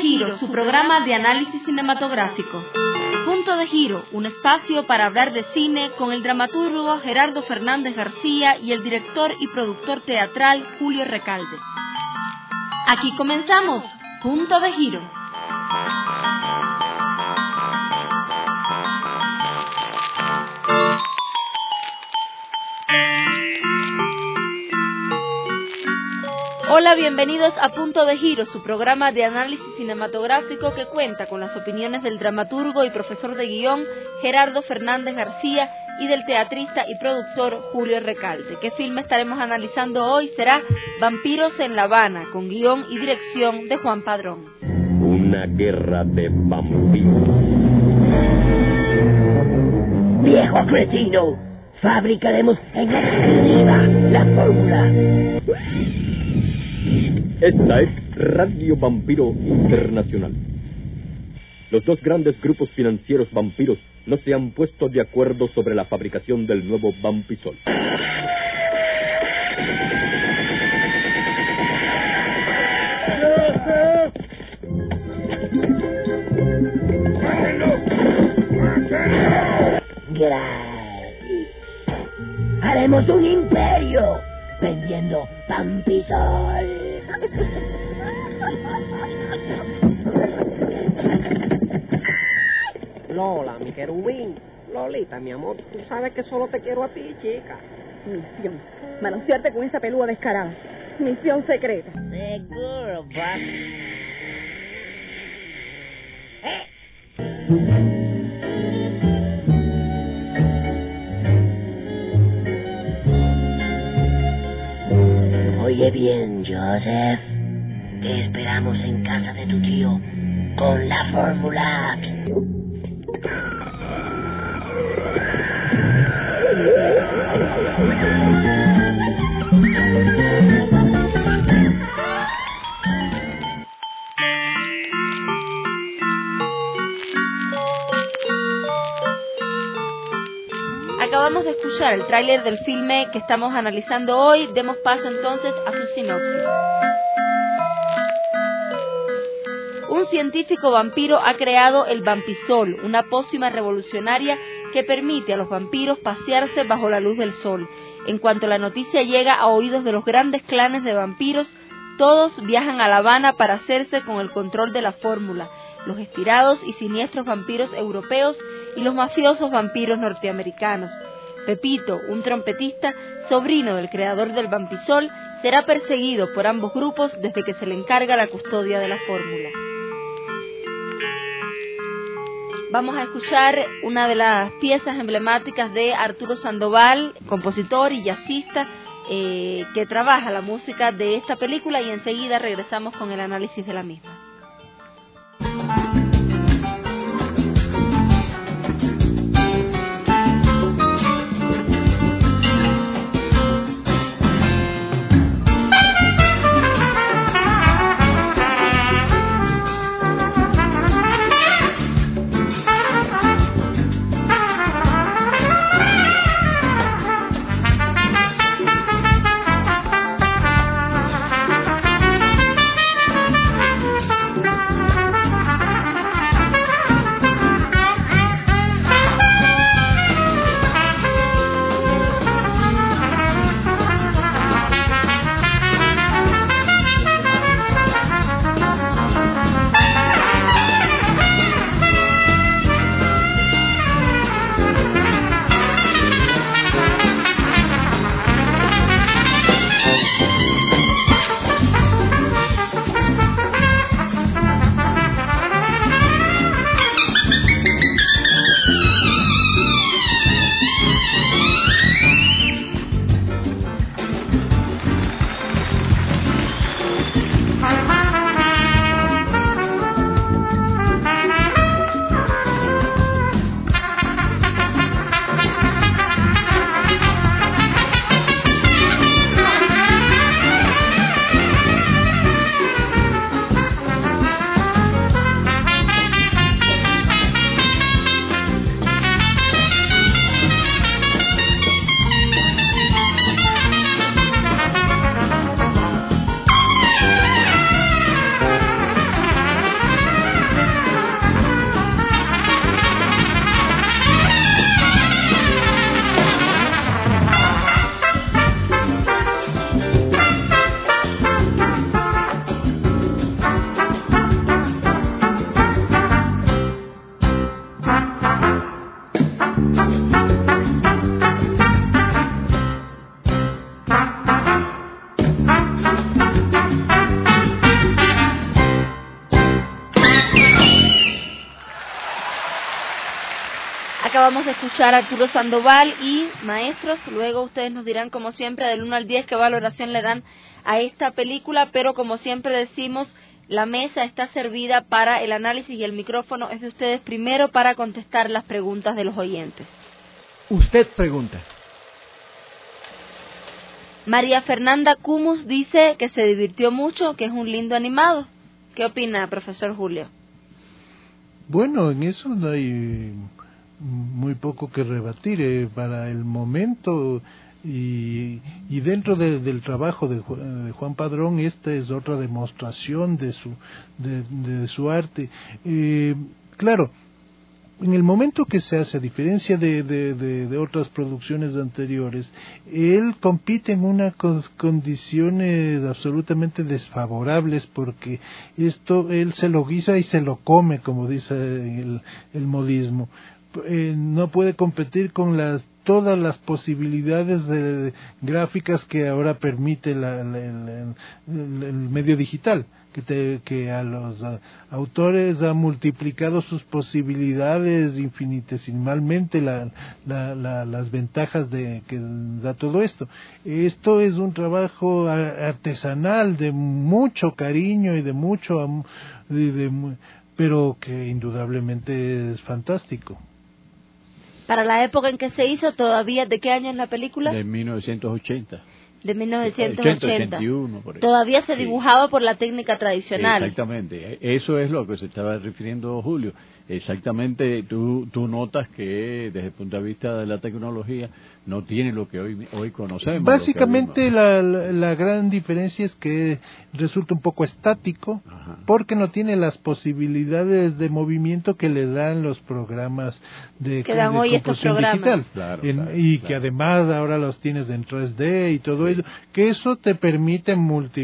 Giro, su programa de análisis cinematográfico. Punto de Giro, un espacio para hablar de cine con el dramaturgo Gerardo Fernández García y el director y productor teatral Julio Recalde. Aquí comenzamos, Punto de Giro. Hola, bienvenidos a Punto de Giro, su programa de análisis cinematográfico que cuenta con las opiniones del dramaturgo y profesor de guión Gerardo Fernández García y del teatrista y productor Julio Recalde. ¿Qué filme estaremos analizando hoy? Será Vampiros en La Habana, con guión y dirección de Juan Padrón. Una guerra de vampiros. ¡Viejo cretino! Fabricaremos en exclusiva la fórmula. Esta es Radio Vampiro Internacional. Los dos grandes grupos financieros vampiros no se han puesto de acuerdo sobre la fabricación del nuevo Vampisol. Gratis. Haremos un imperio vendiendo Vampisol. Lola, mi querubín. Lolita, mi amor, tú sabes que solo te quiero a ti, chica. Misión. Manosearte con esa pelúa descarada. Misión secreta. Seguro, papá. Oye bien, Joseph. Te esperamos en casa de tu tío con la fórmula. Acabamos de escuchar el tráiler del filme que estamos analizando hoy. Demos paso entonces a su sinopsis. Un científico vampiro ha creado el Vampisol, una pócima revolucionaria que permite a los vampiros pasearse bajo la luz del sol. En cuanto la noticia llega a oídos de los grandes clanes de vampiros, todos viajan a La Habana para hacerse con el control de la fórmula. Los inspirados y siniestros vampiros europeos y los mafiosos vampiros norteamericanos. Pepito, un trompetista, sobrino del creador del Vampisol, será perseguido por ambos grupos desde que se le encarga la custodia de la fórmula. Vamos a escuchar una de las piezas emblemáticas de Arturo Sandoval, compositor y jazzista, que trabaja la música de esta película, y enseguida regresamos con el análisis de la misma. acabamos de escuchar a Arturo Sandoval y maestros, luego ustedes nos dirán como siempre del 1 al 10 qué valoración le dan a esta película, pero como siempre decimos, la mesa está servida para el análisis y el micrófono es de ustedes primero para contestar las preguntas de los oyentes. Usted pregunta. María Fernanda Cumus dice que se divirtió mucho, que es un lindo animado. ¿Qué opina, profesor Julio? Bueno, en eso no hay muy poco que rebatir. Para el momento y dentro del trabajo de Juan Padrón, esta es otra demostración de su arte. Claro, en el momento que se hace, a diferencia de otras producciones anteriores, él compite en unas condiciones absolutamente desfavorables, porque él se lo guisa y se lo come, como dice el modismo. No puede competir con todas las posibilidades gráficas que ahora permite el medio digital, que a los autores ha multiplicado sus posibilidades infinitesimalmente, las ventajas que da todo esto. Esto es un trabajo artesanal de mucho cariño y de mucho pero que indudablemente es fantástico. Para la época en que se hizo, todavía, ¿de qué año es la película? De 1980. De 1980. 81, por ahí. Todavía se dibujaba por la técnica tradicional. Exactamente. Eso es lo que se estaba refiriendo Julio. Exactamente, tú notas que desde el punto de vista de la tecnología no tiene lo que hoy conocemos. Básicamente la gran diferencia es que resulta un poco estático. Ajá. Porque no tiene las posibilidades de movimiento que le dan los programas de composición digital. Claro, que además ahora los tienes en 3D y todo eso, que eso te permite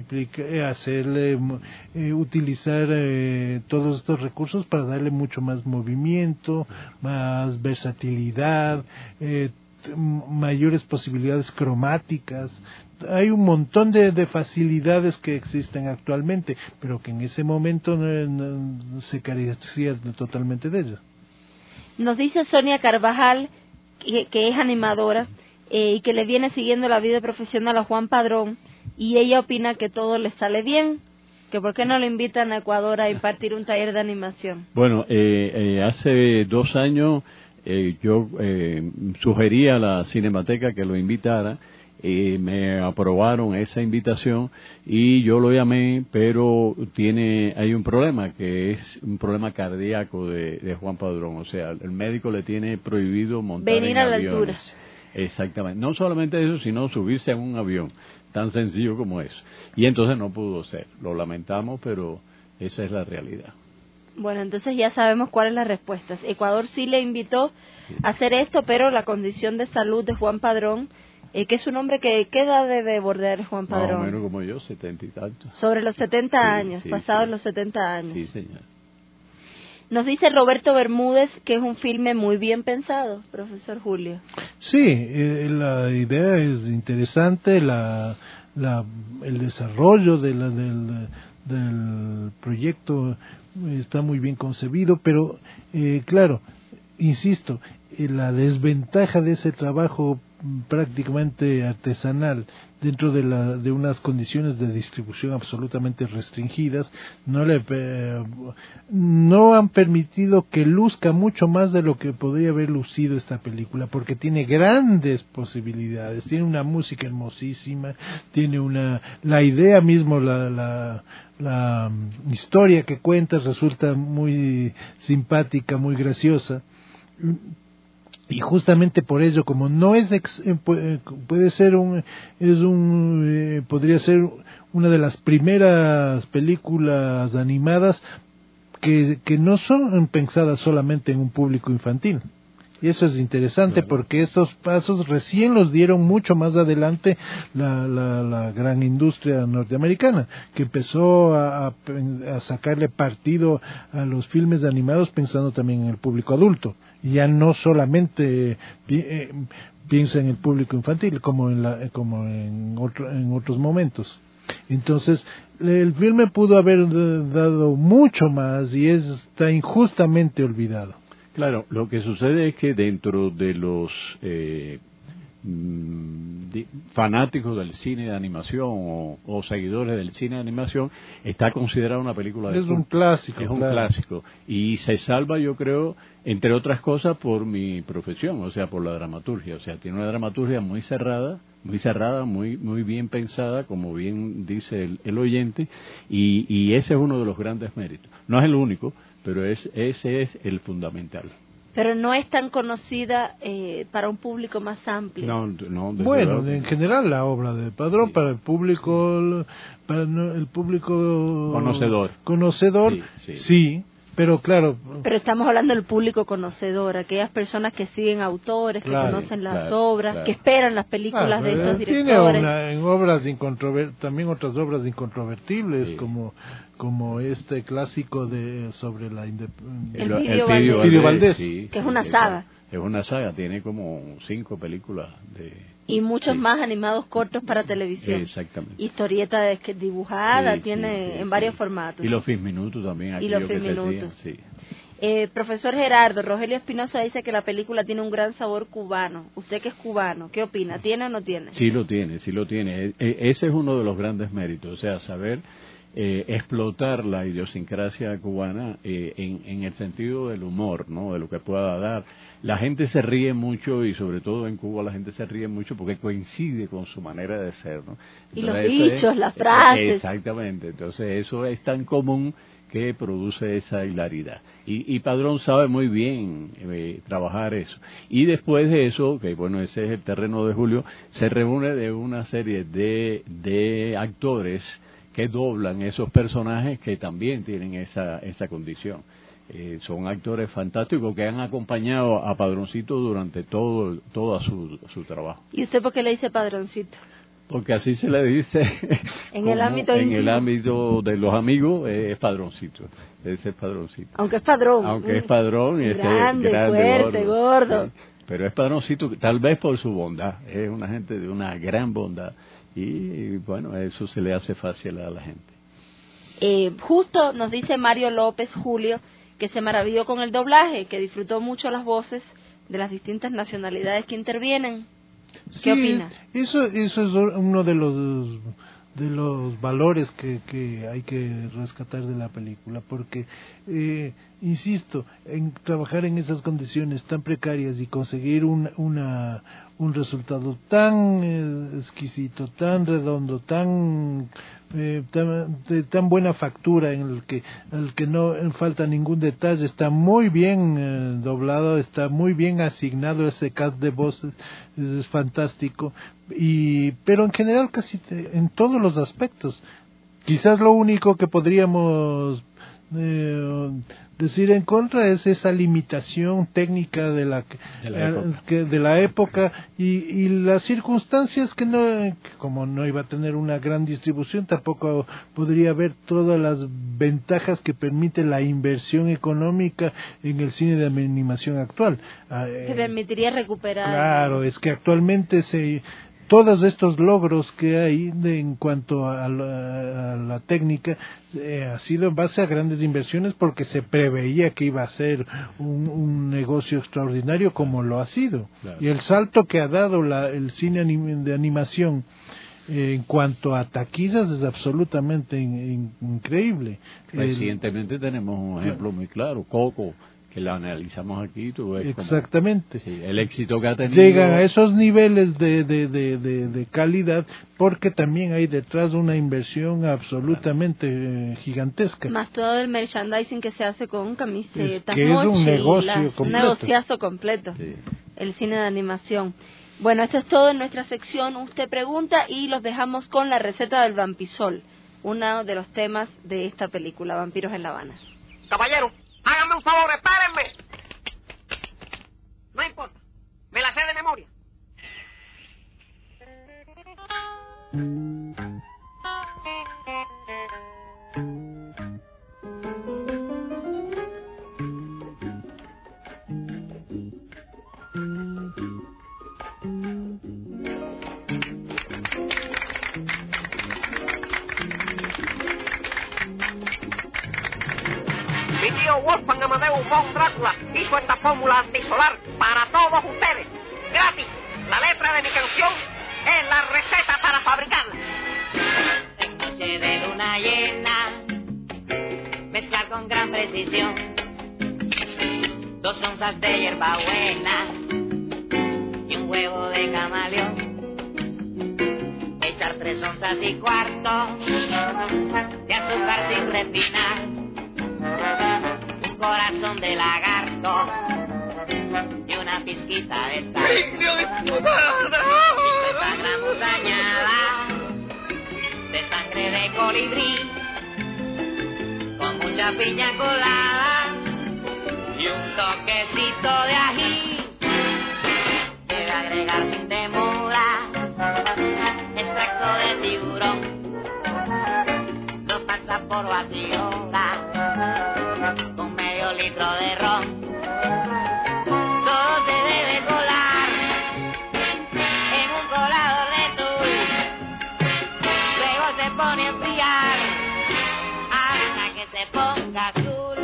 utilizar todos estos recursos para darle mucho más movimiento, más versatilidad, mayores posibilidades cromáticas. Hay un montón de facilidades que existen actualmente, pero que en ese momento no se carecía totalmente de ello. Nos dice Sonia Carvajal, que es animadora, y que le viene siguiendo la vida profesional a Juan Padrón, y ella opina que todo le sale bien, que por qué no lo invitan a Ecuador a impartir un taller de animación. Bueno, hace 2 años yo sugerí a la Cinemateca que lo invitara, me aprobaron esa invitación y yo lo llamé, pero hay un problema, que es un problema cardíaco de Juan Padrón. O sea, el médico le tiene prohibido montar venir en a la aviones. altura. Exactamente. No solamente eso, sino subirse a un avión, tan sencillo como eso. Y entonces no pudo ser. Lo lamentamos, pero esa es la realidad. Bueno, entonces ya sabemos cuál es la respuesta. Ecuador sí le invitó a hacer esto, pero la condición de salud de Juan Padrón, que es un hombre ¿qué edad debe bordear Juan Padrón? Más o menos como yo, 70 y tantos. Sobre los 70 años, pasados los 70 años. Sí, señor. Nos dice Roberto Bermúdez que es un filme muy bien pensado, profesor Julio. Sí, la idea es interesante, el desarrollo del proyecto está muy bien concebido, pero claro, insisto, la desventaja de ese trabajo prácticamente artesanal dentro de unas condiciones de distribución absolutamente restringidas no han permitido que luzca mucho más de lo que podría haber lucido esta película, porque tiene grandes posibilidades, tiene una música hermosísima, tiene la idea mismo, la historia que cuentas resulta muy simpática, muy graciosa. Y justamente por ello, como no es podría ser una de las primeras películas animadas que no son pensadas solamente en un público infantil. Y eso es interesante, claro, porque estos pasos recién los dieron mucho más adelante la gran industria norteamericana, que empezó a sacarle partido a los filmes animados pensando también en el público adulto. Y ya no solamente piensa en el público infantil como en otros momentos. Entonces, el filme pudo haber dado mucho más y está injustamente olvidado. Claro, lo que sucede es que dentro de los fanáticos del cine de animación o seguidores del cine de animación, está considerada una película de culto. Es un clásico. Es un clásico. Y se salva, yo creo, entre otras cosas, por mi profesión, o sea, por la dramaturgia. O sea, tiene una dramaturgia muy cerrada, muy bien pensada, como bien dice el oyente, y ese es uno de los grandes méritos. No es el único, pero ese es el fundamental. Pero no es tan conocida para un público más amplio. No, bueno, en general la obra de Padrón, sí, para el público, para el público conocedor, sí. Pero claro. Pero estamos hablando del público conocedor, aquellas personas que siguen autores, que conocen las obras, que esperan las películas de estos directores. Tiene también otras obras incontrovertibles, como este clásico sobre la Pidio Valdés, que es una saga. Es una saga, tiene como 5 películas y muchos más animados cortos para televisión. Exactamente. Historieta dibujada, tiene en varios formatos. Y los Filminutos también. Y los Filminutos. Profesor Gerardo, Rogelio Espinosa dice que la película tiene un gran sabor cubano. Usted que es cubano, ¿qué opina? ¿Tiene o no tiene? Sí lo tiene. Ese es uno de los grandes méritos, o sea, saber explotar la idiosincrasia cubana en el sentido del humor, ¿no? De lo que pueda dar. La gente se ríe mucho, y sobre todo en Cuba la gente se ríe mucho porque coincide con su manera de ser, ¿no? Entonces, y los dichos, las frases. Exactamente, entonces eso es tan común que produce esa hilaridad. Y Padrón sabe muy bien trabajar eso. Y después de eso, que bueno, ese es el terreno de Julio, se reúne de una serie de actores que doblan esos personajes que también tienen esa condición. Son actores fantásticos que han acompañado a Padroncito durante todo su trabajo. ¿Y usted por qué le dice Padroncito? Porque así se le dice en el ámbito de los amigos, es Padroncito. Ese es Padroncito. Aunque es padrón. Y grande, fuerte, gordo. Sí. Pero es Padroncito, tal vez por su bondad. Es una gente de una gran bondad. Y bueno, eso se le hace fácil a la gente. Justo nos dice Mario López Julio que se maravilló con el doblaje, que disfrutó mucho las voces de las distintas nacionalidades que intervienen. ¿Qué opina? Eso es uno de los valores que hay que rescatar de la película, porque insisto, en trabajar en esas condiciones tan precarias y conseguir un resultado tan exquisito, tan redondo, de tan buena factura, en el que no falta ningún detalle, está muy bien doblado, está muy bien asignado ese cast de voces, es fantástico, pero en general casi en todos los aspectos. Quizás lo único que podríamos decir en contra es esa limitación técnica de la época y las circunstancias que como no iba a tener una gran distribución, tampoco podría haber todas las ventajas que permite la inversión económica en el cine de animación actual. Que permitiría recuperar. Claro, es que actualmente todos estos logros que hay en cuanto a la técnica ha sido en base a grandes inversiones, porque se preveía que iba a ser un negocio extraordinario, como lo ha sido. Claro. Y el salto que ha dado el cine de animación en cuanto a taquillas es absolutamente increíble. Recientemente tenemos un ejemplo muy claro, Coco, que la analizamos aquí. Exactamente. El éxito que ha tenido. Llegan a esos niveles de calidad porque también hay detrás una inversión absolutamente gigantesca. Más todo el merchandising que se hace con camisetas, que es un negocio completo. Un negociazo completo, el cine de animación. Bueno, esto es todo en nuestra sección Usted Pregunta, y los dejamos con la receta del vampisol, uno de los temas de esta película, Vampiros en La Habana. Caballero, háganme un favor, espérenme. No importa, me la sé de memoria. Mi tío Wolfgang Amadeus von Drácula hizo esta fórmula antisolar para todos ustedes. Gratis. La letra de mi canción es la receta para fabricarla. En noche de luna llena, mezclar con gran precisión 2 onzas de hierbabuena y un huevo de camaleón. Echar 3 onzas y cuarto de azúcar sin refinar, un corazón de lagarto y una pizquita de sal. 50 gramos añada de sangre de colibrí con mucha piña colada y un toquecito de ají. Debe agregar sin demora extracto de tiburón, lo pasa por batidora con medio litro de ron. Todo se debe colar en un colador de tul, luego se pone a enfriar hasta que se ponga azul.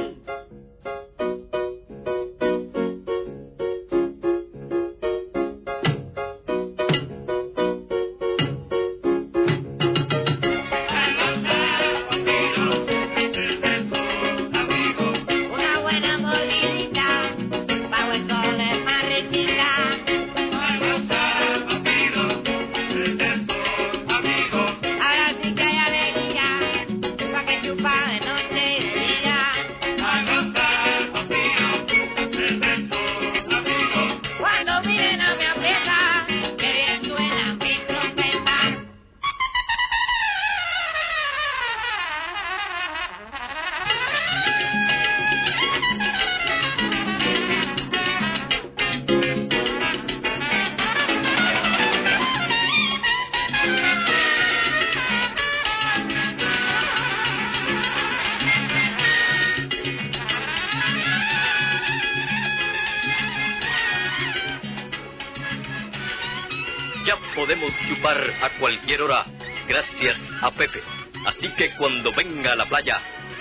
Podemos chupar a cualquier hora gracias a Pepe. Así que cuando venga a la playa,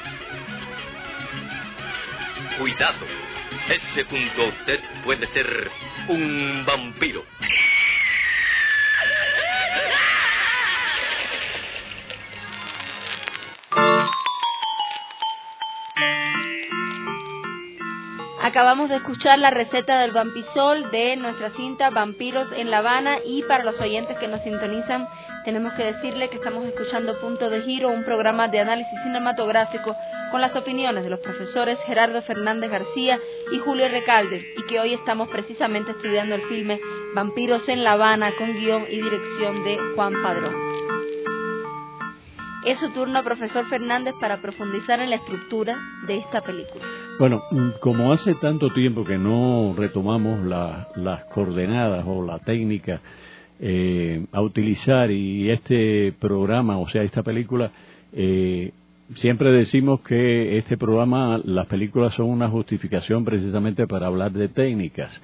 cuidado, ese junto a usted puede ser un vampiro. Acabamos de escuchar la receta del vampisol de nuestra cinta Vampiros en La Habana, y para los oyentes que nos sintonizan tenemos que decirle que estamos escuchando Punto de Giro, un programa de análisis cinematográfico con las opiniones de los profesores Gerardo Fernández García y Julio Recalde, y que hoy estamos precisamente estudiando el filme Vampiros en La Habana con guión y dirección de Juan Padrón. Es su turno, profesor Fernández, para profundizar en la estructura de esta película. Bueno, como hace tanto tiempo que no retomamos las coordenadas o la técnica a utilizar, y este programa, o sea, esta película, siempre decimos que este programa, las películas son una justificación precisamente para hablar de técnicas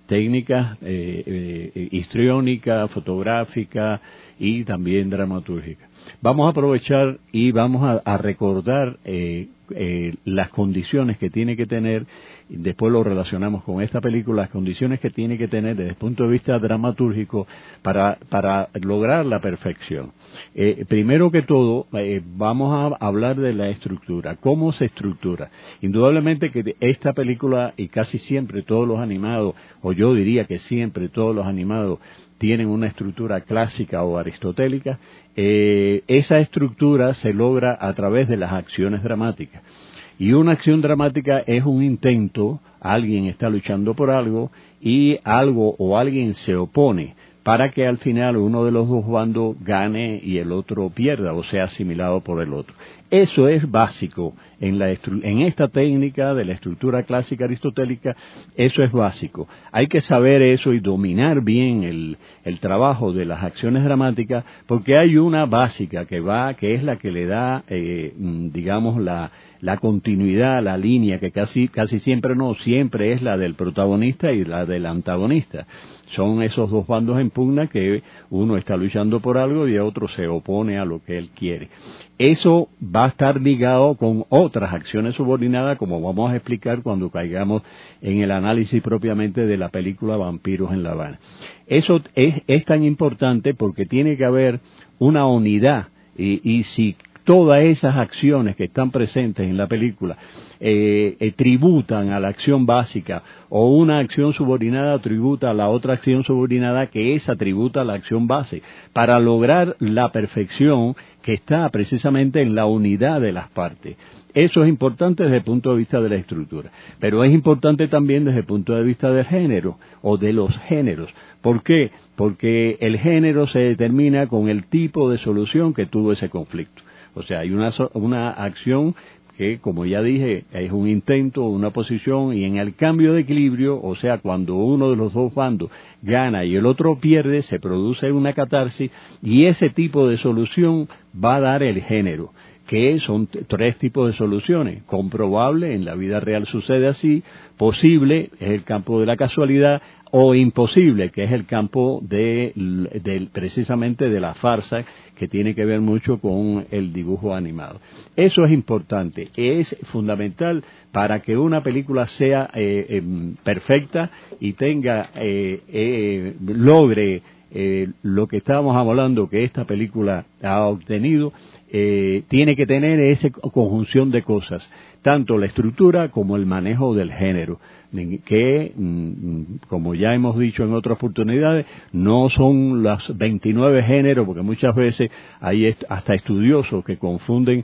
histriónica, fotográfica y también dramatúrgica. Vamos a aprovechar y vamos a recordar las condiciones que tiene que tener, y después lo relacionamos con esta película, las condiciones que tiene que tener desde el punto de vista dramatúrgico para lograr la perfección. Primero que todo, vamos a hablar de la estructura, cómo se estructura. Indudablemente que esta película, y casi siempre todos los animados, o yo diría que siempre todos los animados, tienen una estructura clásica o aristotélica. Esa estructura se logra a través de las acciones dramáticas. Y una acción dramática es un intento, alguien está luchando por algo y algo o alguien se opone para que al final uno de los dos bandos gane y el otro pierda o sea asimilado por el otro. Eso es básico en esta técnica de la estructura clásica aristotélica, eso es básico. Hay que saber eso y dominar bien el trabajo de las acciones dramáticas, porque hay una básica que es la que le da, digamos, la continuidad, la línea, que casi siempre es la del protagonista y la del antagonista. son esos dos bandos en pugna que uno está luchando por algo y el otro se opone a lo que él quiere. Eso va a estar ligado con otras acciones subordinadas, como vamos a explicar cuando caigamos en el análisis propiamente de la película Vampiros en La Habana. Eso es tan importante porque tiene que haber una unidad y si todas esas acciones que están presentes en la película tributan a la acción básica o una acción subordinada tributa a la otra acción subordinada que esa tributa a la acción base para lograr la perfección que está precisamente en la unidad de las partes. Eso es importante desde el punto de vista de la estructura, pero es importante también desde el punto de vista del género o de los géneros. ¿Por qué? Porque el género se determina con el tipo de solución que tuvo ese conflicto. O sea, hay una acción que, como ya dije, es un intento, una posición, y en el cambio de equilibrio, o sea, cuando uno de los dos bandos gana y el otro pierde, se produce una catarsis, y ese tipo de solución va a dar el género, que son tres tipos de soluciones. Comprobable, en la vida real sucede así; posible, es el campo de la casualidad; o imposible, que es el campo precisamente de la farsa, que tiene que ver mucho con el dibujo animado. Eso es importante, es fundamental para que una película sea perfecta y tenga, logre lo que estábamos hablando que esta película ha obtenido. Tiene que tener esa conjunción de cosas, tanto la estructura como el manejo del género, que, como ya hemos dicho en otras oportunidades, no son los 29 géneros, porque muchas veces hay hasta estudiosos que confunden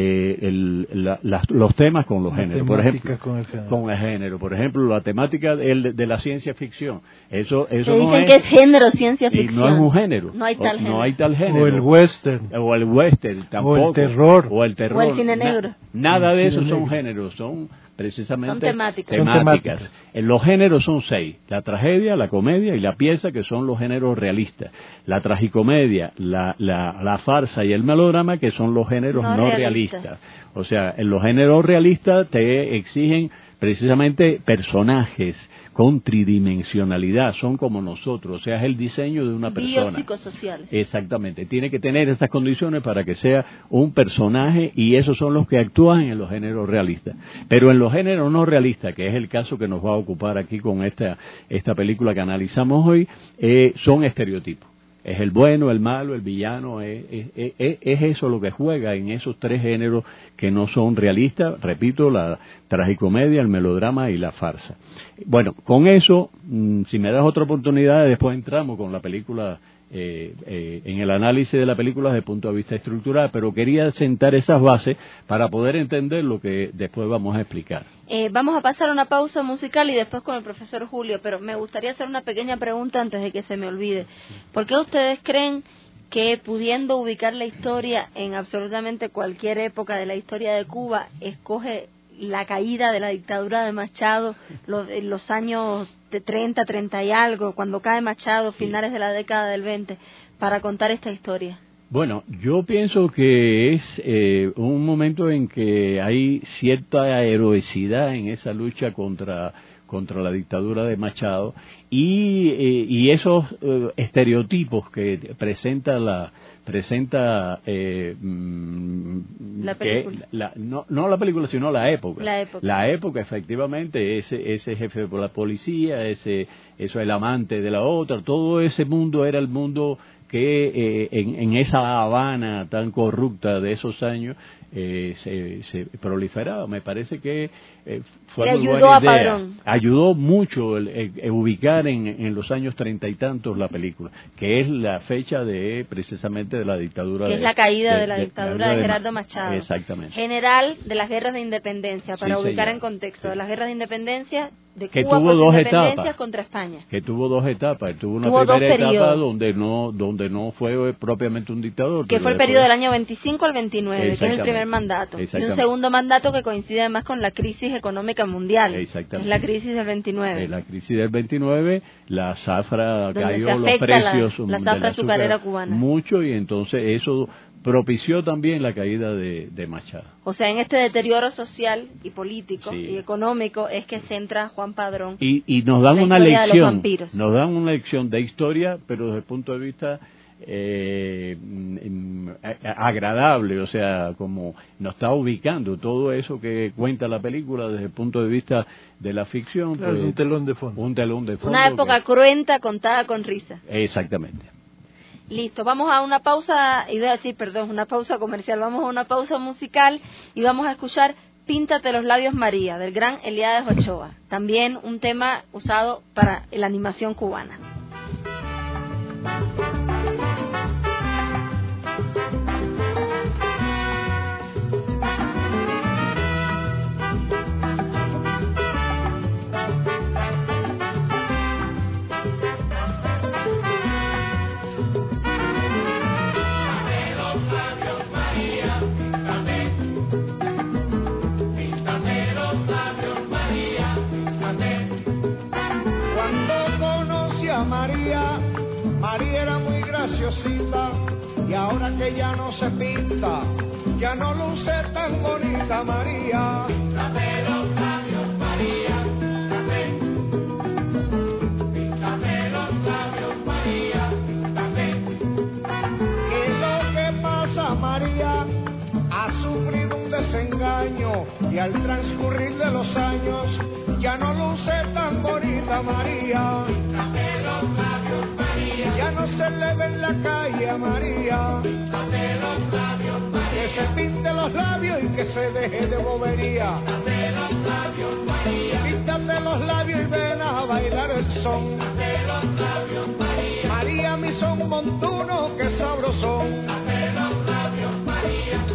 los temas con los géneros. Por ejemplo, con el género. Por ejemplo, la temática de la ciencia ficción. Eso dicen no es, que es género ciencia ficción. Y no es un género. No hay tal género. No hay tal género. O el western. O el western, tampoco. O el terror. O el terror. O el cine negro. Nada de eso cine son negro. géneros, son precisamente Son temáticas. temáticas. Los géneros son 6: la tragedia, la comedia y la pieza, que son los géneros realistas; la tragicomedia, la farsa y el melodrama, que son los géneros no realistas. O sea, en los géneros realistas te exigen precisamente personajes con tridimensionalidad, son como nosotros, o sea, es el diseño de una persona. Biopsicosociales. Exactamente, tiene que tener esas condiciones para que sea un personaje, y esos son los que actúan en los géneros realistas. Pero en los géneros no realistas, que es el caso que nos va a ocupar aquí con esta película que analizamos hoy, son estereotipos. Es el bueno, el malo, el villano, es eso lo que juega en esos tres géneros que no son realistas, repito, la tragicomedia, el melodrama y la farsa. Bueno, con eso, si me das otra oportunidad, después entramos con la película, en el análisis de la película desde el punto de vista estructural, pero quería sentar esas bases para poder entender lo que después vamos a explicar. Vamos a pasar a una pausa musical y después con el profesor Julio, pero me gustaría hacer una pequeña pregunta antes de que se me olvide. ¿Por qué ustedes creen que, pudiendo ubicar la historia en absolutamente cualquier época de la historia de Cuba, escoge la caída de la dictadura de Machado, los años de 30 y algo, cuando cae Machado, finales de la década del 20, para contar esta historia? Bueno, yo pienso que es un momento en que hay cierta heroicidad en esa lucha contra la dictadura de Machado, y esos estereotipos que presenta la película. No la película, sino la época. La época, efectivamente, ese jefe de la policía, eso, el amante de la otra, todo ese mundo era el mundo que en esa Habana tan corrupta de esos años se proliferaba. Me parece que fue muy buena idea. Padrón. Ayudó mucho ubicar en los años 30 y tantos la película, que es la fecha precisamente de la dictadura. Que es la caída de la dictadura de Gerardo Machado. Exactamente. General de las guerras de independencia, para ubicar en contexto, de las guerras de independencia de que Cuba tuvo por dos independencias etapas, contra España. Que tuvo dos etapas. Tuvo una primera etapa donde no fue propiamente un dictador. Que fue el periodo del año 25 al 29, que es el primer mandato. Y un segundo mandato que coincide además con la crisis económica mundial, que es la crisis del 29. La crisis del 29, la zafra cayó, los precios la zafra azucarera cubana. Mucho, y entonces eso propició también la caída de Machado. O sea, en este deterioro social y político Sí. y económico es que centra Juan Padrón. Y nos dan la una historia de los lección, vampiros. nos dan una lección de historia, pero desde el punto de vista agradable, o sea, como nos está ubicando todo eso que cuenta la película desde el punto de vista de la ficción. Claro, pues, un telón de fondo. un telón de fondo. Una época cruenta contada con risa. Exactamente. Listo, vamos a una pausa, iba a decir, perdón, una pausa comercial, vamos a una pausa musical y vamos a escuchar Píntate los labios María, del gran Elías Ochoa, también un tema usado para la animación cubana. María era muy graciosita y ahora que ya no se pinta, ya no luce tan bonita María. Píntate los labios María, píntate. Píntate los labios María, píntate. ¿Qué es lo que pasa María? Ha sufrido un desengaño y al transcurrir de los años ya no luce tan bonita María. Píntate los labios María. Ya no se le ve en la calle a María. Píntate los labios María. Que se pinte los labios y que se deje de bobería. Píntate los labios María. Píntate los labios y ven a bailar el son. Píntate los labios María. María mi son montuno, que sabrosón. Píntate los labios María.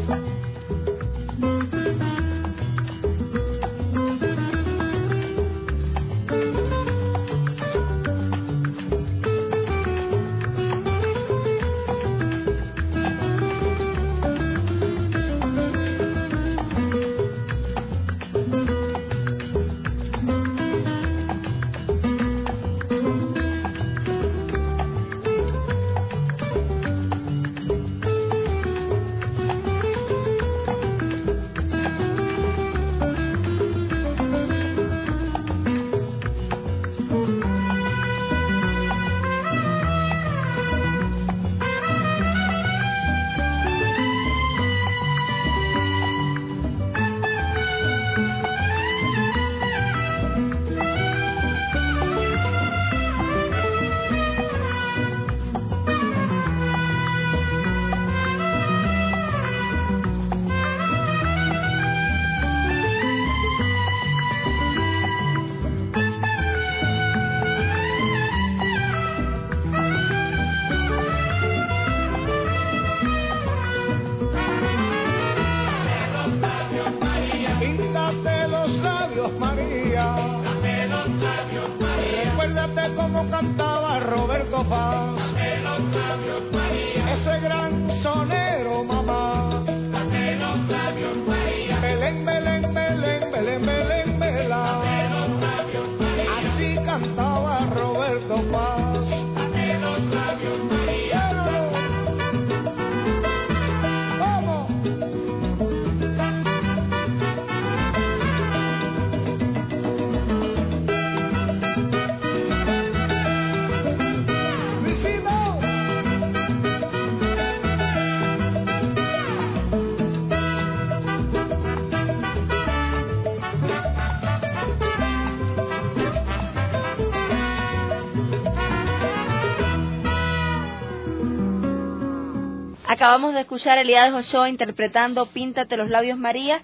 Acabamos de escuchar a Elías Ochoa interpretando Píntate los labios María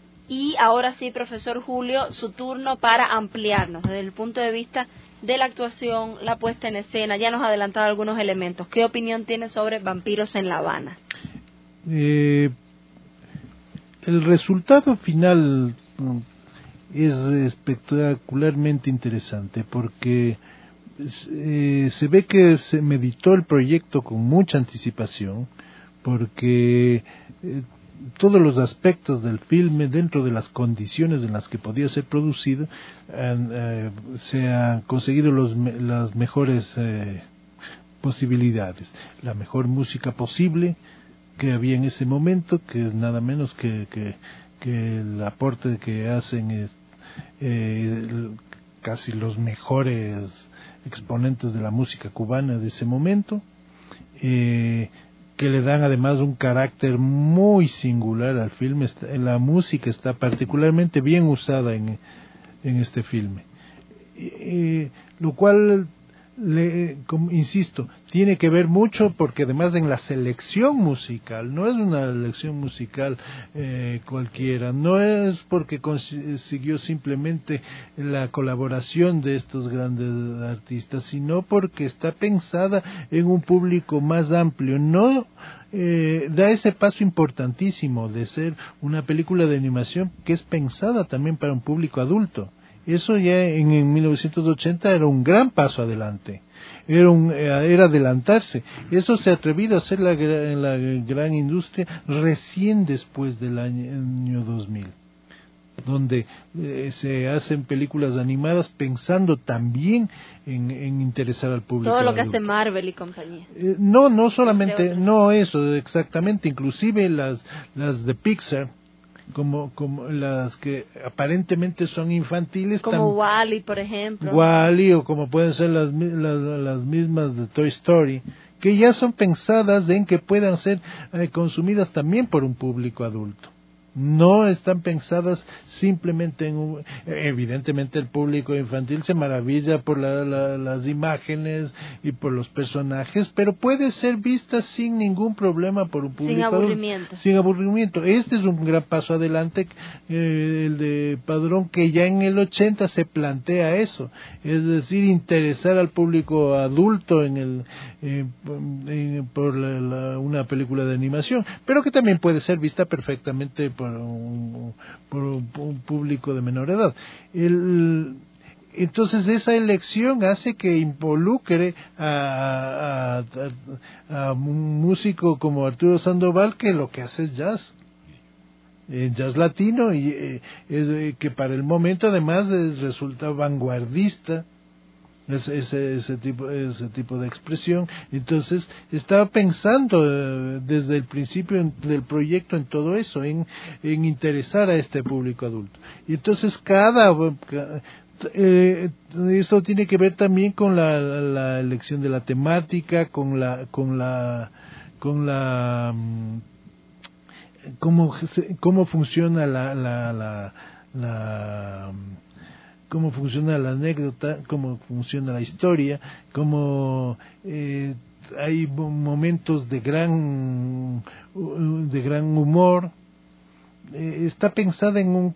y ahora sí, profesor Julio, su turno para ampliarnos desde el punto de vista de la actuación, la puesta en escena. Ya nos ha adelantado algunos elementos. ¿Qué opinión tiene sobre Vampiros en La Habana? El resultado final es espectacularmente interesante porque se ve que se meditó el proyecto con mucha anticipación, porque todos los aspectos del filme, dentro de las condiciones en las que podía ser producido, se han conseguido las mejores posibilidades, la mejor música posible, que había en ese momento, que es nada menos que el aporte que hacen es, casi los mejores exponentes de la música cubana de ese momento, que le dan además un carácter muy singular al filme. La música está particularmente bien usada en este filme, lo cual, insisto, tiene que ver mucho porque además en la selección musical, no es una elección musical cualquiera, no es porque consiguió simplemente la colaboración de estos grandes artistas, sino porque está pensada en un público más amplio, no da ese paso importantísimo de ser una película de animación que es pensada también para un público adulto. Eso ya en 1980 era un gran paso adelante, era adelantarse. Eso se ha atrevido a hacer en la gran industria recién después del año 2000, donde se hacen películas animadas pensando también en interesar al público. Todo lo que adulto. hace Marvel y compañía. No solamente, no eso exactamente, inclusive las de Pixar, como las que aparentemente son infantiles, como Wall-E, por ejemplo. Wall-E, o como pueden ser las mismas de Toy Story, que ya son pensadas en que puedan ser consumidas también por un público adulto. No están pensadas simplemente evidentemente el público infantil se maravilla por las imágenes y por los personajes, pero puede ser vista sin ningún problema por un público adulto, sin aburrimiento. Este es un gran paso adelante, el de Padrón, que ya en el 80 se plantea eso, es decir, interesar al público adulto por una película de animación, pero que también puede ser vista perfectamente por un público de menor edad. Entonces esa elección hace que involucre a un músico como Arturo Sandoval, que lo que hace es jazz latino, y que para el momento además resulta vanguardista. Ese tipo de expresión. Entonces estaba pensando desde el principio del proyecto en todo eso, en interesar a este público adulto. Y entonces esto tiene que ver también con la elección de la temática, con cómo funciona cómo funciona la anécdota, cómo funciona la historia, cómo hay momentos de gran humor. Está pensada en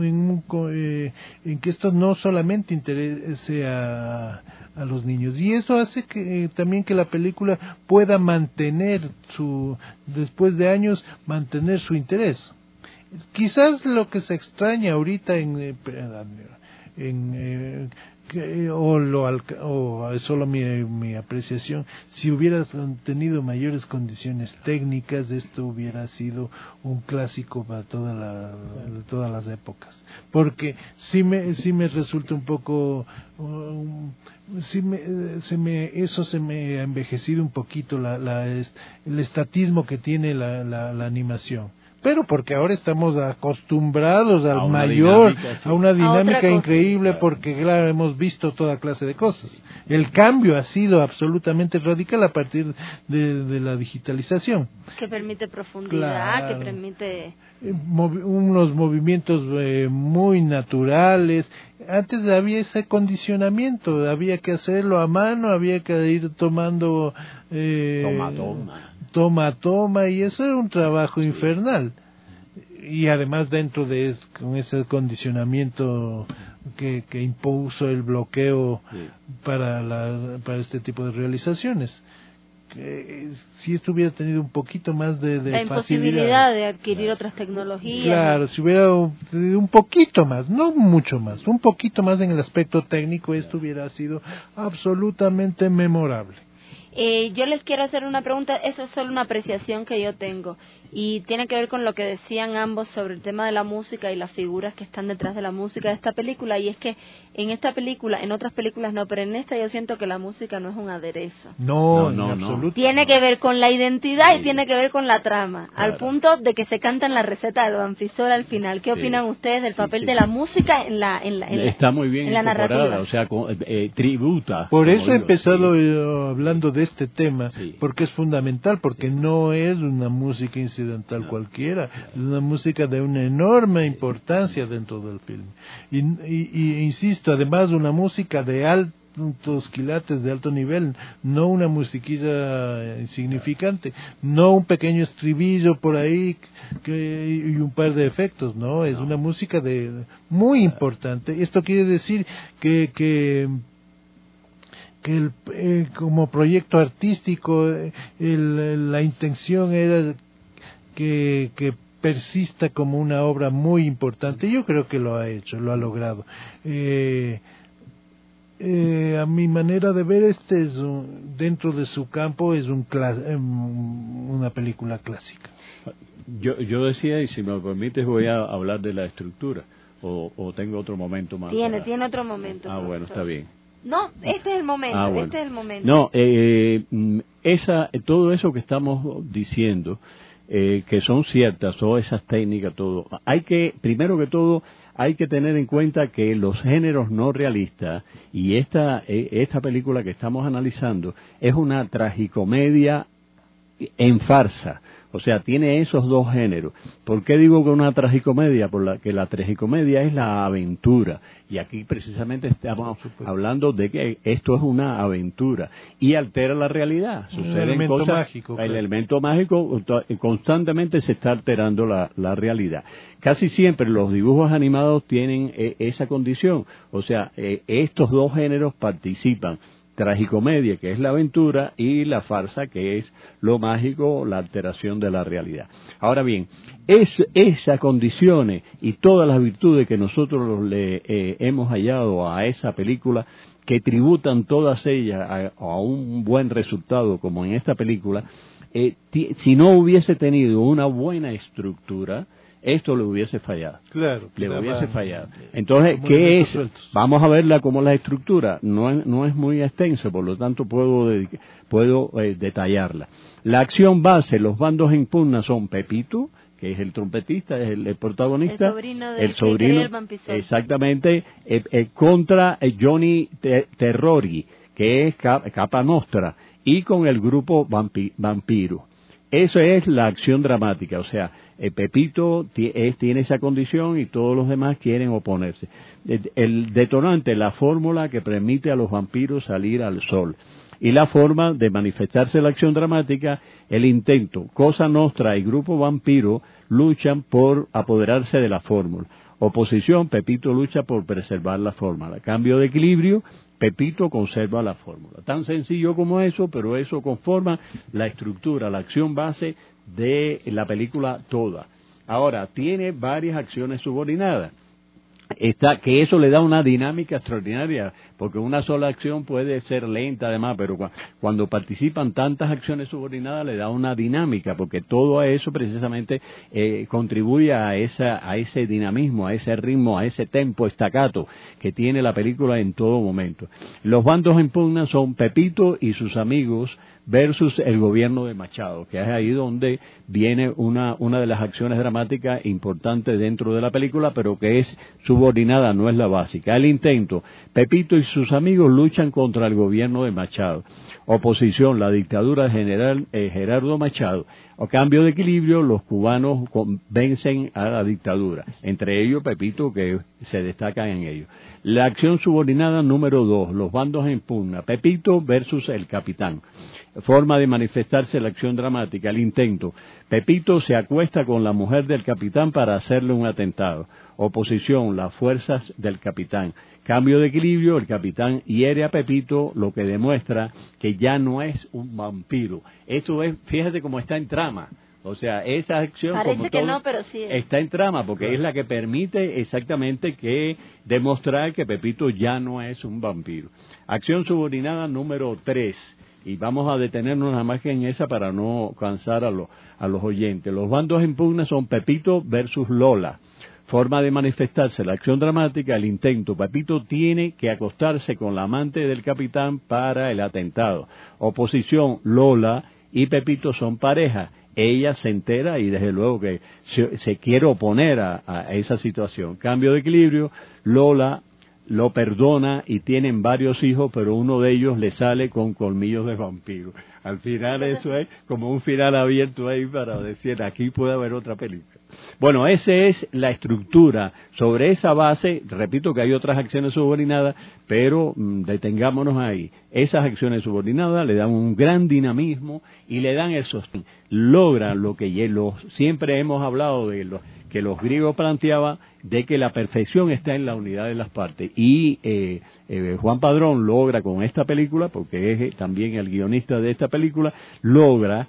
que esto no solamente interese a los niños, y eso hace que también que la película pueda mantener después de años mantener su interés. Quizás lo que se extraña ahorita o es solo mi apreciación, si hubieras tenido mayores condiciones técnicas, esto hubiera sido un clásico para todas las épocas, porque sí me resulta un poco eso se me ha envejecido un poquito el estatismo que tiene la animación. Pero porque ahora estamos acostumbrados a una dinámica increíble, porque claro, hemos visto toda clase de cosas. El cambio ha sido absolutamente radical a partir de la digitalización. Que permite profundidad, claro, que permite unos movimientos muy naturales. Antes había ese condicionamiento, había que hacerlo a mano, había que ir tomando toma a toma, y eso era un trabajo infernal. Y además dentro con ese condicionamiento que impuso el bloqueo para este tipo de realizaciones. Si esto hubiera tenido un poquito más de la imposibilidad de adquirir otras tecnologías. Claro, si hubiera tenido un poquito más, no mucho más, un poquito más en el aspecto técnico, esto hubiera sido absolutamente memorable. Yo les quiero hacer una pregunta, eso es solo una apreciación que yo tengo, y tiene que ver con lo que decían ambos sobre el tema de la música y las figuras que están detrás de la música de esta película, y es que en esta película, en otras películas no, pero en esta yo siento que la música no es un aderezo. No, en absoluto. Tiene que ver con la identidad y tiene que ver con la trama, Claro. al punto de que se cantan la receta del Banfisol al final. ¿Qué opinan ustedes del papel de la música en la Está muy bien en la incorporada, narrativa? o sea, tributa. Por como eso he digo, empezado sí. hablando de este tema, Sí. porque es fundamental, porque no es una música incidental cualquiera, es una música de una enorme importancia dentro del film. Y insisto, además una música de altos quilates, de alto nivel, no una musiquilla insignificante, no un pequeño estribillo por ahí y un par de efectos, no, es una música muy importante. Esto quiere decir que como proyecto artístico la intención era que persista como una obra muy importante. Yo creo que lo ha hecho, lo ha logrado. A mi manera de ver, dentro de su campo es una película clásica. Yo decía, y si me lo permites, voy a hablar de la estructura, o tengo otro momento más. Tiene otro momento. Bueno, profesor. está bien. No, este es el momento, Bueno. este es el momento. No, todo eso que estamos diciendo, que son ciertas, todas esas técnicas, todo, primero que todo, hay que tener en cuenta que los géneros no realistas, y esta película que estamos analizando, es una tragicomedia en farsa. O sea, tiene esos dos géneros. ¿Por qué digo que una tragicomedia? Porque la tragicomedia es la aventura. Y aquí precisamente estamos hablando de que esto es una aventura. Y altera la realidad. El elemento mágico. El elemento mágico constantemente se está alterando la realidad. Casi siempre los dibujos animados tienen esa condición. O sea, estos dos géneros participan. Tragicomedia, que es la aventura, y la farsa, que es lo mágico, la alteración de la realidad. Ahora bien, esas condiciones y todas las virtudes que nosotros le hemos hallado a esa película, que tributan todas ellas a un buen resultado, como en esta película, si no hubiese tenido una buena estructura, esto le hubiese fallado. Claro. Le hubiese fallado. Entonces, ¿qué es? Vamos a verla como la estructura. No es muy extenso, por lo tanto puedo detallarla. La acción base, los bandos en pugna son Pepito, que es el trompetista, es el protagonista. El sobrino del Banfisol. Exactamente, contra Johnny Terrori, que es Capa Nostra, y con el grupo Vampiro. Eso es la acción dramática, o sea, Pepito tiene esa condición y todos los demás quieren oponerse. El detonante, la fórmula que permite a los vampiros salir al sol. Y la forma de manifestarse la acción dramática, el intento. Cosa Nostra y Grupo Vampiro luchan por apoderarse de la fórmula. Oposición, Pepito lucha por preservar la fórmula. Cambio de equilibrio, Pepito conserva la fórmula. Tan sencillo como eso, pero eso conforma la estructura, la acción base de la película toda. Ahora, tiene varias acciones subordinadas. Que eso le da una dinámica extraordinaria, porque una sola acción puede ser lenta además, pero cuando participan tantas acciones subordinadas le da una dinámica, porque todo eso precisamente contribuye a ese dinamismo, a ese ritmo, a ese tempo staccato que tiene la película en todo momento. Los bandos en pugna son Pepito y sus amigos versus el gobierno de Machado, que es ahí donde viene una de las acciones dramáticas importantes dentro de la película, pero que es subordinada, no es la básica. El intento, Pepito y sus amigos luchan contra el gobierno de Machado. Oposición, la dictadura general Gerardo Machado. A cambio de equilibrio, los cubanos vencen a la dictadura, entre ellos Pepito, que se destaca en ello. La acción subordinada número 2, los bandos en pugna, Pepito versus el capitán. Forma de manifestarse la acción dramática, el intento. Pepito se acuesta con la mujer del capitán para hacerle un atentado. Oposición, las fuerzas del capitán. Cambio de equilibrio, el capitán hiere a Pepito, lo que demuestra que ya no es un vampiro. Esto es, fíjate cómo está en trama. O sea, esa acción parece que no, pero sí está en trama, porque es la que permite exactamente que demostrar que Pepito ya no es un vampiro. Acción subordinada número 3. y vamos a detenernos nada más que en esa para no cansar a los oyentes. Los bandos en pugna son Pepito versus Lola. Forma de manifestarse la acción dramática, el intento. Pepito tiene que acostarse con la amante del capitán para el atentado. Oposición, Lola y Pepito son pareja. Ella se entera y desde luego que se quiere oponer a esa situación. Cambio de equilibrio, Lola lo perdona y tienen varios hijos, pero uno de ellos le sale con colmillos de vampiro. Al final eso es como un final abierto ahí para decir, aquí puede haber otra película. Bueno, esa es la estructura. Sobre esa base, repito que hay otras acciones subordinadas, pero detengámonos ahí. Esas acciones subordinadas le dan un gran dinamismo y le dan el sostén. Logran lo que siempre hemos hablado de que los griegos planteaban, de que la perfección está en la unidad de las partes. Y Juan Padrón logra con esta película, porque es también el guionista de esta película, logra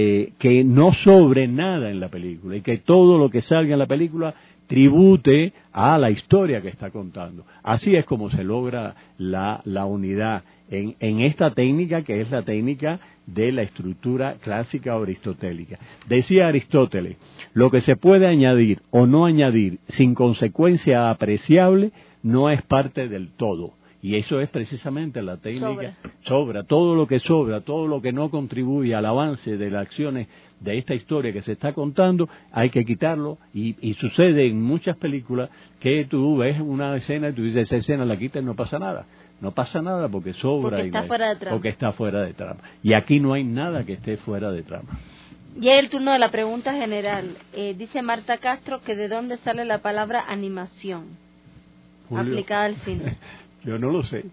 que no sobre nada en la película y que todo lo que salga en la película tribute a la historia que está contando. Así es como se logra la unidad en esta técnica, que es la técnica de la estructura clásica aristotélica. Decía Aristóteles, lo que se puede añadir o no añadir sin consecuencia apreciable no es parte del todo. Y eso es precisamente la técnica. Sobra todo lo que no contribuye al avance de las acciones de esta historia que se está contando, hay que quitarlo. Y sucede en muchas películas que tú ves una escena y tú dices, esa escena la quitas y no pasa nada. No pasa nada porque sobra. Porque está fuera de trama. Y aquí no hay nada que esté fuera de trama. Ya es el turno de la pregunta general. Dice Marta Castro que de dónde sale la palabra animación, Julio, aplicada al cine. Yo no lo sé.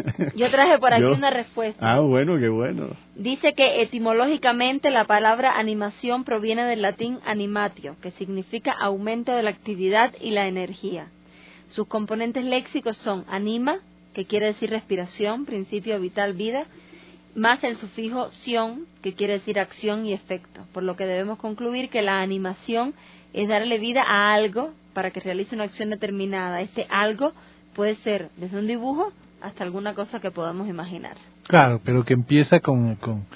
Yo traje por aquí una respuesta. Ah, bueno, qué bueno. Dice que etimológicamente la palabra animación proviene del latín animatio, que significa aumento de la actividad y la energía. Sus componentes léxicos son anima, que quiere decir respiración, principio vital, vida, más el sufijo sion, que quiere decir acción y efecto, por lo que debemos concluir que la animación es darle vida a algo para que realice una acción determinada. Este algo puede ser desde un dibujo hasta alguna cosa que podamos imaginar. Claro, pero que empieza con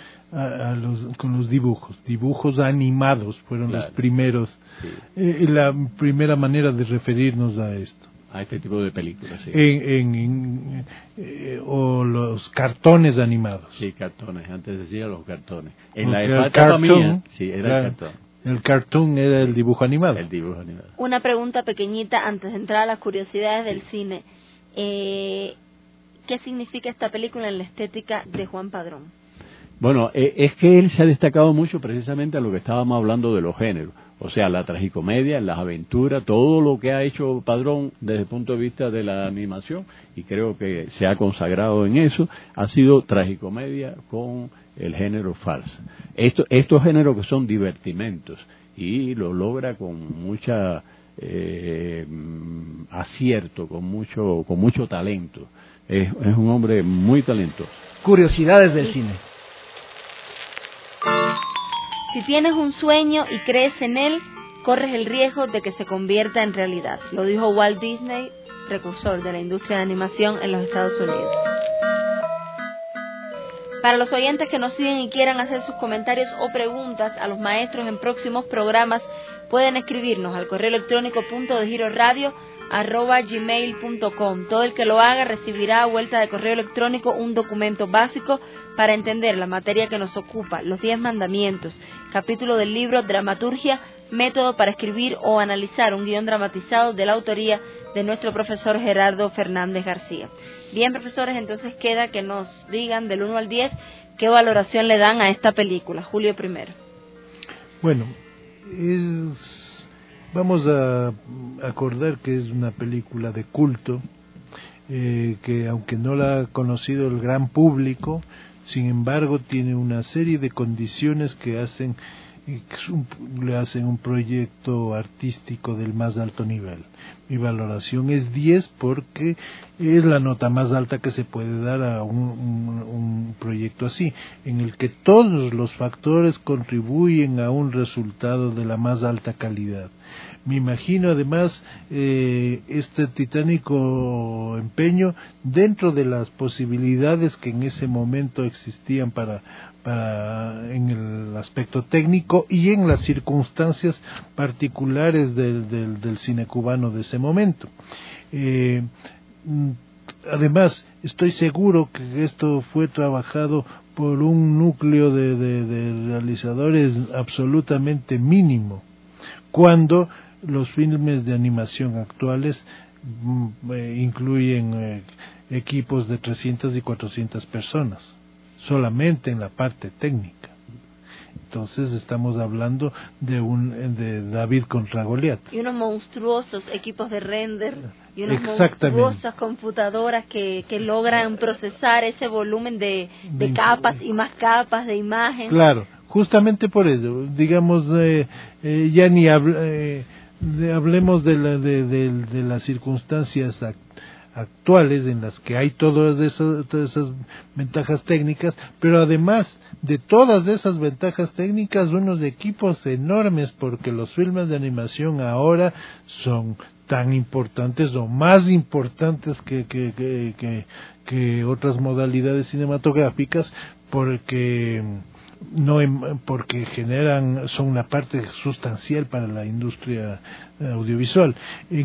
los dibujos animados fueron los primeros, la primera manera de referirnos a esto. A este tipo de películas, sí. O los cartones animados. Sí, cartones, antes decía los cartones. En la etapa mía, sí, era el cartón. El cartoon era el dibujo animado. El dibujo animado. Una pregunta pequeñita antes de entrar a las curiosidades del cine. ¿Qué significa esta película en la estética de Juan Padrón? Bueno, es que él se ha destacado mucho precisamente a lo que estábamos hablando de los géneros. O sea, la tragicomedia, las aventuras, todo lo que ha hecho Padrón desde el punto de vista de la animación, y creo que se ha consagrado en eso, ha sido tragicomedia con el género farsa. Estos géneros que son divertimentos, y lo logra con mucha acierto, con mucho talento. Es un hombre muy talentoso. Curiosidades del cine. Si tienes un sueño y crees en él, corres el riesgo de que se convierta en realidad. Lo dijo Walt Disney, precursor de la industria de animación en los Estados Unidos. Para los oyentes que nos siguen y quieran hacer sus comentarios o preguntas a los maestros en próximos programas, pueden escribirnos al correo electrónico puntodegiroradio@gmail.com. Todo el que lo haga recibirá a vuelta de correo electrónico un documento básico para entender la materia que nos ocupa, los 10 mandamientos, capítulo del libro Dramaturgia, método para escribir o analizar un guión dramatizado de la autoría de nuestro profesor Gerardo Fernández García. Bien, profesores, entonces queda que nos digan del 1 al 10 qué valoración le dan a esta película. Julio primero. Bueno, vamos a acordar que es una película de culto, que aunque no la ha conocido el gran público, sin embargo tiene una serie de condiciones que hacen le hacen un proyecto artístico del más alto nivel. Mi valoración es 10 porque es la nota más alta que se puede dar a un proyecto así, en el que todos los factores contribuyen a un resultado de la más alta calidad. Me imagino además este titánico empeño dentro de las posibilidades que en ese momento existían para en el aspecto técnico y en las circunstancias particulares del cine cubano de ese momento. Además, estoy seguro que esto fue trabajado por un núcleo de realizadores absolutamente mínimo, cuando los filmes de animación actuales incluyen equipos de 300 y 400 personas, solamente en la parte técnica. Entonces estamos hablando de David contra Goliat. Y unos monstruosos equipos de render y unas monstruosas computadoras que logran procesar ese volumen de capas y más capas de imagen. Claro, justamente por eso, digamos, ya ni hablemos de las circunstancias actuales en las que hay todas esas ventajas técnicas, pero además de todas esas ventajas técnicas, unos equipos enormes, porque los filmes de animación ahora son tan importantes o más importantes que otras modalidades cinematográficas, porque son una parte sustancial para la industria audiovisual.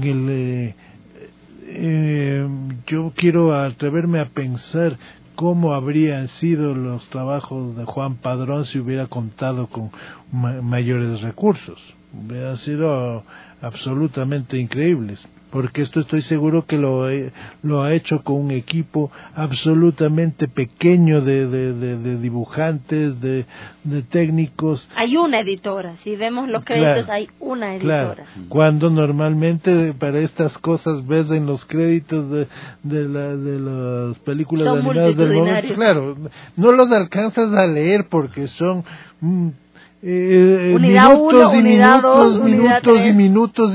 Yo quiero atreverme a pensar cómo habrían sido los trabajos de Juan Padrón si hubiera contado con mayores recursos. Hubieran sido absolutamente increíbles, porque esto estoy seguro que lo ha hecho con un equipo absolutamente pequeño de dibujantes, de técnicos. Hay una editora, si vemos los créditos, claro, hay una editora. Claro, cuando normalmente para estas cosas ves en los créditos de las películas son animadas del momento, claro, no los alcanzas a leer porque son unidad 1, unidad 2, unidad 3. minutos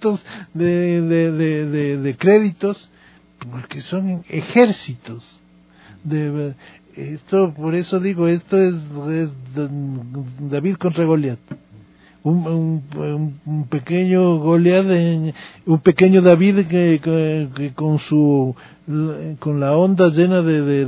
de créditos, porque son ejércitos de esto. Por eso digo, esto es David contra Goliat, un pequeño Goliat, un pequeño David que con la onda llena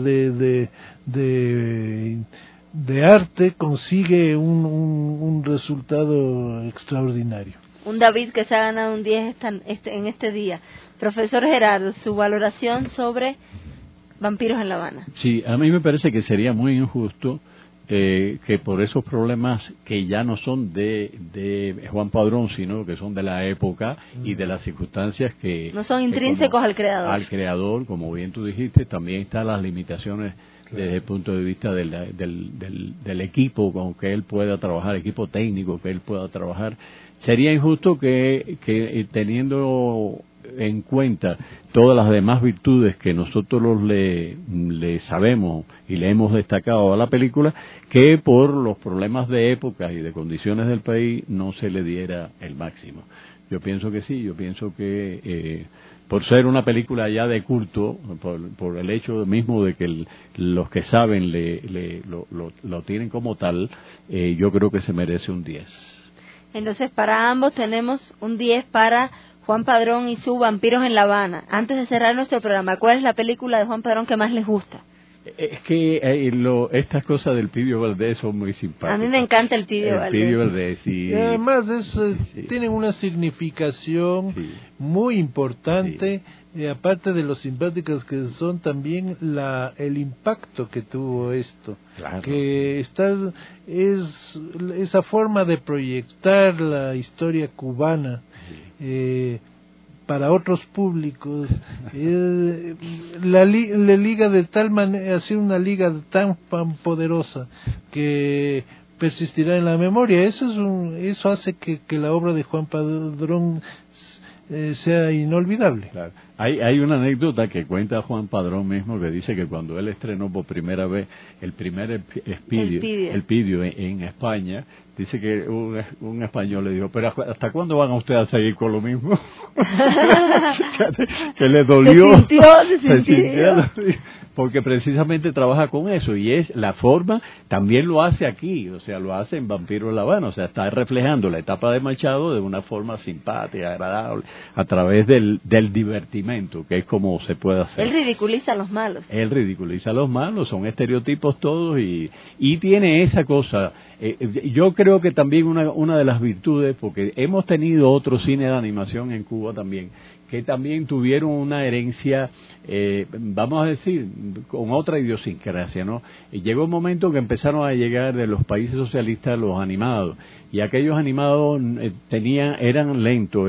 de arte consigue un resultado extraordinario. Un David que se ha ganado un 10 en este día. Profesor Gerardo, su valoración sobre Vampiros en La Habana. Sí, a mí me parece que sería muy injusto que por esos problemas que ya no son de Juan Padrón, sino que son de la época y de las circunstancias que... No son intrínsecos al creador. Al creador, como bien tú dijiste, también están las limitaciones desde el punto de vista del equipo con que él pueda trabajar, equipo técnico que él pueda trabajar. Sería injusto que teniendo en cuenta todas las demás virtudes que nosotros le sabemos y le hemos destacado a la película, que por los problemas de época y de condiciones del país no se le diera el máximo. Yo pienso que sí, yo pienso que por ser una película ya de culto, por el hecho mismo de que los que saben lo tienen como tal, yo creo que se merece un 10. Entonces, para ambos tenemos un 10 para Juan Padrón y su Vampiros en La Habana. Antes de cerrar nuestro programa, ¿cuál es la película de Juan Padrón que más les gusta? Es que estas cosas del Pidio Valdés son muy simpáticas. A mí me encanta el Pidio Valdés. Y además tienen una significación muy importante, aparte de lo simpáticas que son, también el impacto que tuvo esto. Claro. Que es esa forma de proyectar la historia cubana para otros públicos, le liga de tal manera, hacer una liga tan poderosa que persistirá en la memoria. Eso hace que la obra de Juan Padrón sea inolvidable. Claro. Hay una anécdota que cuenta Juan Padrón mismo, que dice que cuando él estrenó por primera vez el primer Elpidio en España, dice que un español le dijo, pero ¿hasta cuándo van a ustedes a seguir con lo mismo? Que le dolió. Se sintió. Porque precisamente trabaja con eso, y es la forma, también lo hace aquí, o sea, lo hace en Vampiro en La Habana, o sea, está reflejando la etapa de Machado de una forma simpática, agradable, a través del divertimento, que es como se puede hacer. Él ridiculiza a los malos. Son estereotipos todos, y tiene esa cosa. Yo creo que también una de las virtudes, porque hemos tenido otro cine de animación en Cuba también, que también tuvieron una herencia, vamos a decir, con otra idiosincrasia, ¿no? Y llegó un momento que empezaron a llegar de los países socialistas los animados, y aquellos animados eran lentos,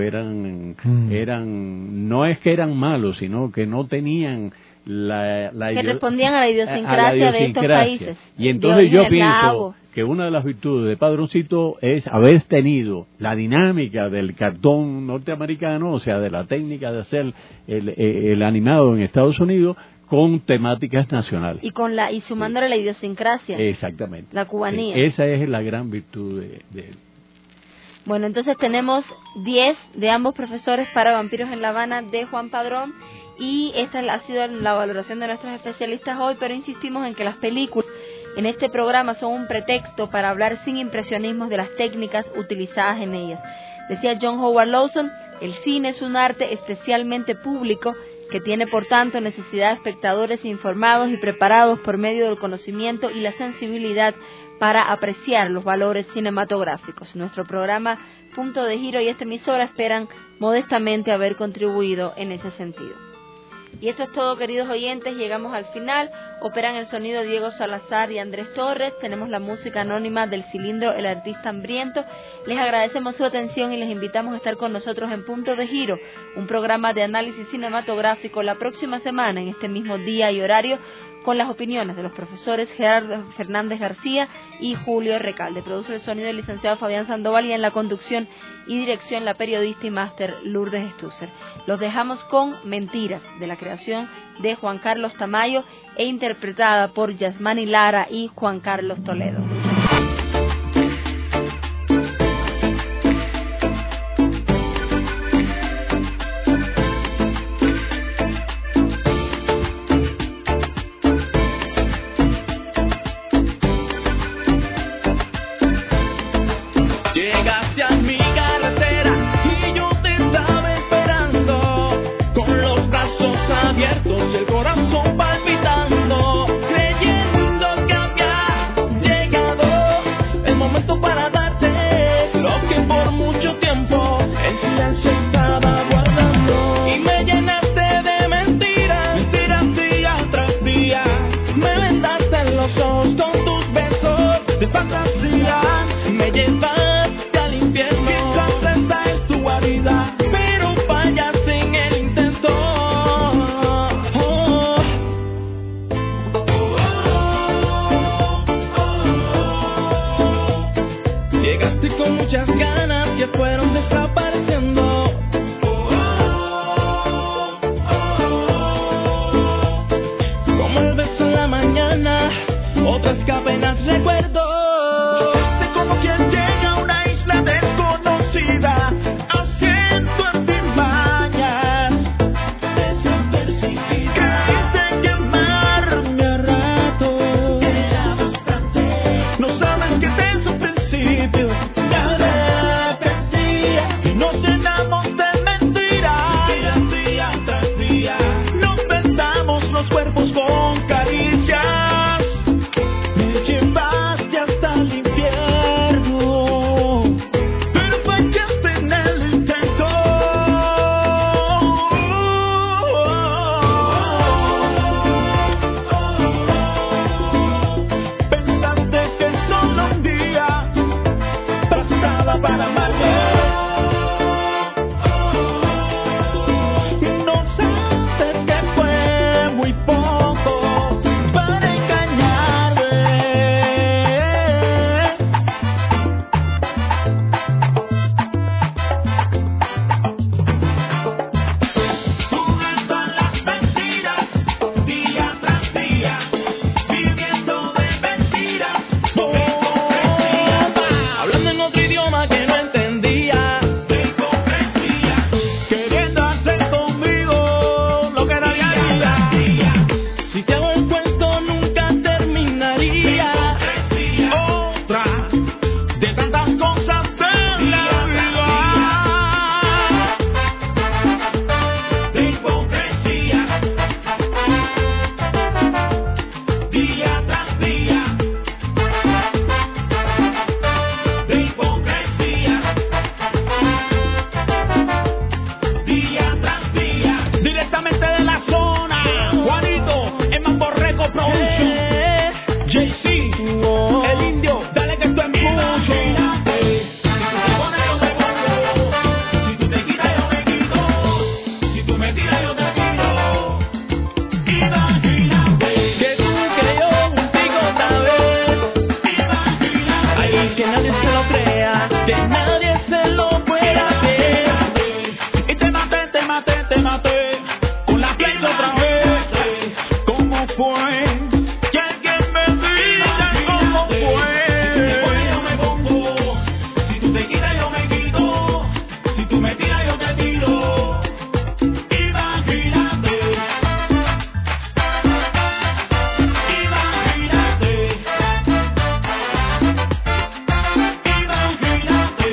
no es que eran malos, sino que no tenían que respondían a la idiosincrasia de estos países. Y entonces yo pienso que una de las virtudes de Padroncito es haber tenido la dinámica del cartón norteamericano, o sea, de la técnica de hacer el animado en Estados Unidos con temáticas nacionales. Y sumándole la idiosincrasia. Exactamente. La cubanía. Esa es la gran virtud de él. Bueno, entonces tenemos 10 de ambos profesores para Vampiros en La Habana de Juan Padrón, y esta ha sido la valoración de nuestros especialistas hoy, pero insistimos en que las películas en este programa son un pretexto para hablar sin impresionismos de las técnicas utilizadas en ellas. Decía John Howard Lawson, el cine es un arte especialmente público que tiene por tanto necesidad de espectadores informados y preparados por medio del conocimiento y la sensibilidad para apreciar los valores cinematográficos. Nuestro programa Punto de Giro y esta emisora esperan modestamente haber contribuido en ese sentido. Y esto es todo, queridos oyentes, llegamos al final. Operan el sonido Diego Salazar y Andrés Torres, tenemos la música anónima del Cilindro, el artista hambriento. Les agradecemos su atención y les invitamos a estar con nosotros en Punto de Giro, un programa de análisis cinematográfico la próxima semana en este mismo día y horario, con las opiniones de los profesores Gerardo Fernández García y Julio Recalde. Produce el sonido el licenciado Fabián Sandoval, y en la conducción y dirección la periodista y máster Lourdes Stusser. Los dejamos con Mentiras, de la creación de Juan Carlos Tamayo e interpretada por Yasmani Lara y Juan Carlos Toledo. El corazón palpitando, creyendo que había llegado el momento para darte lo que por mucho tiempo en silencio estaba guardando. Y me llenaste de mentiras, mentiras día tras día. Me vendaste los ojos con tus besos de fantasía. Me llevaste al infierno, quizás esta es tu guarida, pero fallaste en el intento. Con muchas ganas que fueron desapareciendo. Como el beso en la mañana, otras que apenas recuerdo. Llegaste como quien llega a una isla desconocida, haciendo antimañas, desapercibida. Creíste llamarme a rato, era bastante. No sabes que desde un principio nos llenamos de mentiras, día tras día. Nos vendamos los cuerpos con caricias. Me llevaste hasta el infierno, pero fallaste en el intento. Pensaste que solo un día bastaba para amarme. idioma que no entendía. De hipocresía, queriendo hacer conmigo lo que nadie haría. Si te hago el cuento nunca terminaría. Otra de tantas cosas de la vida. De hipocresía, día tras día. De hipocresía, día tras día. Directamente de la zona, Juanito, el Mambo Record Production, JC, el indio, dale que esto es mucho. Si tú te quitas yo me quito, si tú me tiras yo te tiro. Imagínate que tú que yo contigo otra vez. Imagínate, ay, que nadie se lo crea, que nadie se lo pueda creer. Y te maté, te maté, te maté con la flecha otra vez. ¿Cómo fue? Que alguien me diga cómo fue. Si tú te pones yo me pongo, si tú te quitas yo me quito, si tú me tiras yo te tiro. Imagínate, imagínate, imagínate, imagínate.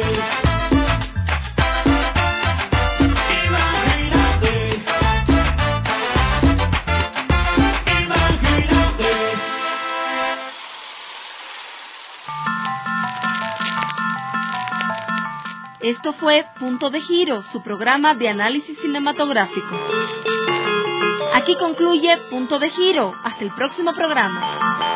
Esto fue Punto de Giro, su programa de análisis cinematográfico. Aquí concluye Punto de Giro. Hasta el próximo programa.